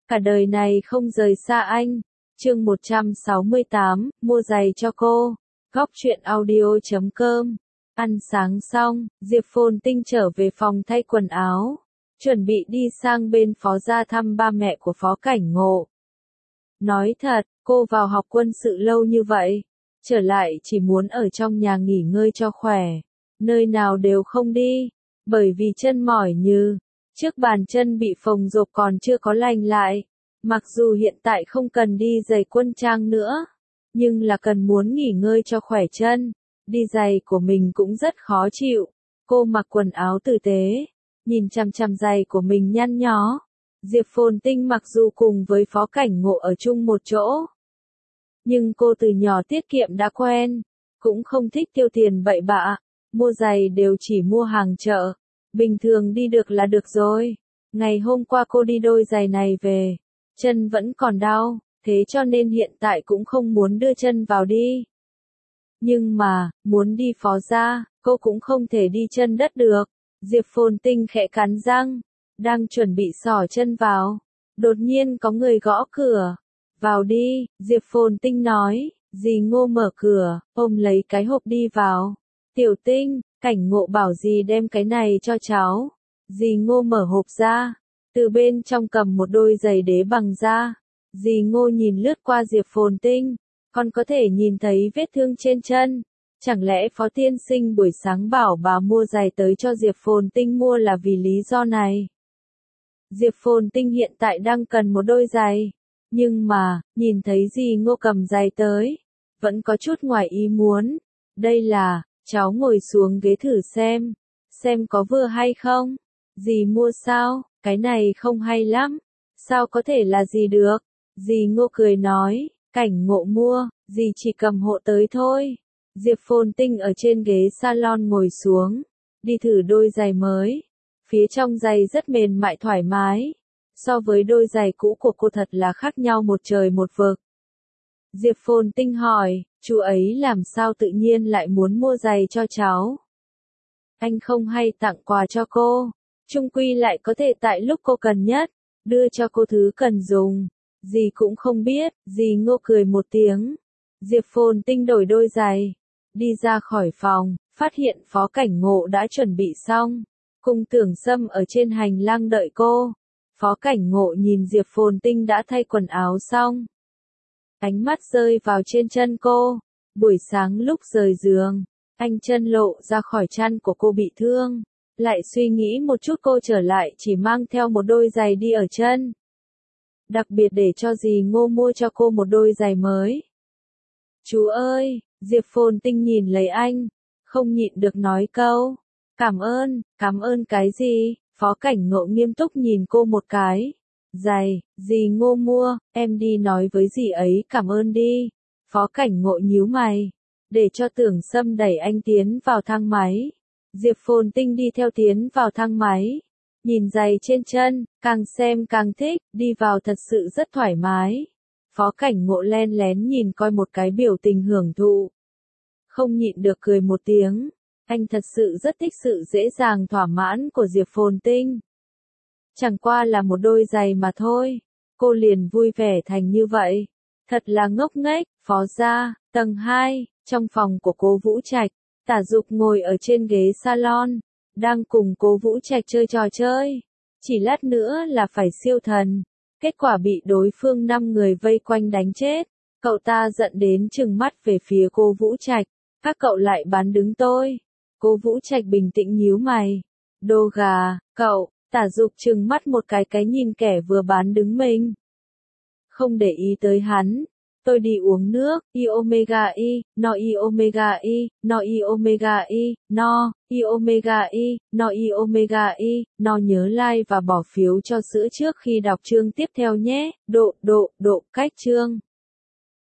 cả đời này không rời xa anh. Chương 168, mua giày cho cô. Góc truyện audio.com. Ăn sáng xong, Diệp Phồn Tinh trở về phòng thay quần áo, chuẩn bị đi sang bên Phó gia thăm ba mẹ của Phó Cảnh Ngộ. Nói thật, cô vào học quân sự lâu như vậy, trở lại chỉ muốn ở trong nhà nghỉ ngơi cho khỏe, nơi nào đều không đi, bởi vì chân mỏi như, trước bàn chân bị phồng rộp còn chưa có lành lại. Mặc dù hiện tại không cần đi giày quân trang nữa, nhưng là cần muốn nghỉ ngơi cho khỏe chân, đi giày của mình cũng rất khó chịu. Cô mặc quần áo tử tế, nhìn chằm chằm giày của mình nhăn nhó. Diệp Phồn Tinh mặc dù cùng với Phó Cảnh Ngộ ở chung một chỗ, nhưng cô từ nhỏ tiết kiệm đã quen, cũng không thích tiêu tiền bậy bạ, mua giày đều chỉ mua hàng chợ, bình thường đi được là được rồi. Ngày hôm qua cô đi đôi giày này về, chân vẫn còn đau, thế cho nên hiện tại cũng không muốn đưa chân vào đi. Nhưng mà, muốn đi Phó gia, cô cũng không thể đi chân đất được. Diệp Phồn Tinh khẽ cắn răng, đang chuẩn bị xỏ chân vào. Đột nhiên có người gõ cửa. Vào đi, Diệp Phồn Tinh nói. Dì Ngô mở cửa, ôm lấy cái hộp đi vào. Tiểu Tinh, Cảnh Ngộ bảo dì đem cái này cho cháu. Dì Ngô mở hộp ra, từ bên trong cầm một đôi giày đế bằng da. Dì Ngô nhìn lướt qua Diệp Phồn Tinh, còn có thể nhìn thấy vết thương trên chân. Chẳng lẽ Phó tiên sinh buổi sáng bảo bà mua giày tới cho Diệp Phồn Tinh mua là vì lý do này? Diệp Phồn Tinh hiện tại đang cần một đôi giày, nhưng mà, nhìn thấy dì Ngô cầm giày tới, vẫn có chút ngoài ý muốn. Đây là, cháu ngồi xuống ghế thử xem có vừa hay không? Dì mua sao? Cái này không hay lắm. Sao có thể là gì được? Dì Ngô cười nói, Cảnh Ngộ mua, dì chỉ cầm hộ tới thôi. Diệp Phồn Tinh ở trên ghế salon ngồi xuống, đi thử đôi giày mới. Phía trong giày rất mềm mại thoải mái, so với đôi giày cũ của cô thật là khác nhau một trời một vực. Diệp Phồn Tinh hỏi, chú ấy làm sao tự nhiên lại muốn mua giày cho cháu? Anh không hay tặng quà cho cô, chung quy lại có thể tại lúc cô cần nhất, đưa cho cô thứ cần dùng. Dì cũng không biết. Dì Ngô cười một tiếng. Diệp Phồn Tinh đổi đôi giày, đi ra khỏi phòng, phát hiện Phó Cảnh Ngộ đã chuẩn bị xong. Cung Tưởng Sâm ở trên hành lang đợi cô. Phó Cảnh Ngộ nhìn Diệp Phồn Tinh đã thay quần áo xong, ánh mắt rơi vào trên chân cô. Buổi sáng lúc rời giường, anh chân lộ ra khỏi chăn của cô bị thương, lại suy nghĩ một chút cô trở lại chỉ mang theo một đôi giày đi ở chân. Đặc biệt để cho dì Ngô mua cho cô một đôi giày mới. Chú ơi, Diệp Phồn Tinh nhìn lấy anh, không nhịn được nói câu, cảm ơn cái gì? Phó Cảnh Ngộ nghiêm túc nhìn cô một cái. Giày, dì Ngô mua, em đi nói với dì ấy cảm ơn đi. Phó Cảnh Ngộ nhíu mày, để cho Tưởng Sâm đẩy anh tiến vào thang máy. Diệp Phồn Tinh đi theo tiến vào thang máy. Nhìn giày trên chân, càng xem càng thích, đi vào thật sự rất thoải mái. Phó Cảnh Ngộ len lén nhìn coi một cái biểu tình hưởng thụ, không nhịn được cười một tiếng. Anh thật sự rất thích sự dễ dàng thỏa mãn của Diệp Phồn Tinh. Chẳng qua là một đôi giày mà thôi, cô liền vui vẻ thành như vậy. Thật là ngốc nghếch. Phó gia, tầng 2, trong phòng của Cố Vũ Trạch, Tả Dục ngồi ở trên ghế salon, đang cùng Cố Vũ Trạch chơi trò chơi. Chỉ lát nữa là phải siêu thần. Kết quả bị đối phương 5 người vây quanh đánh chết. Cậu ta giận đến trừng mắt về phía Cố Vũ Trạch. Các cậu lại bán đứng tôi. Cố Vũ Trạch bình tĩnh nhíu mày. Đồ gà, cậu. Tả Dục trừng mắt một cái nhìn kẻ vừa bán đứng mình. Không để ý tới hắn. Tôi đi uống nước. I omega i, no i omega i, no i omega i, no, i omega i, no i omega i, no. Nhớ like và bỏ phiếu cho sữa trước khi đọc chương tiếp theo nhé. Độ, cách chương.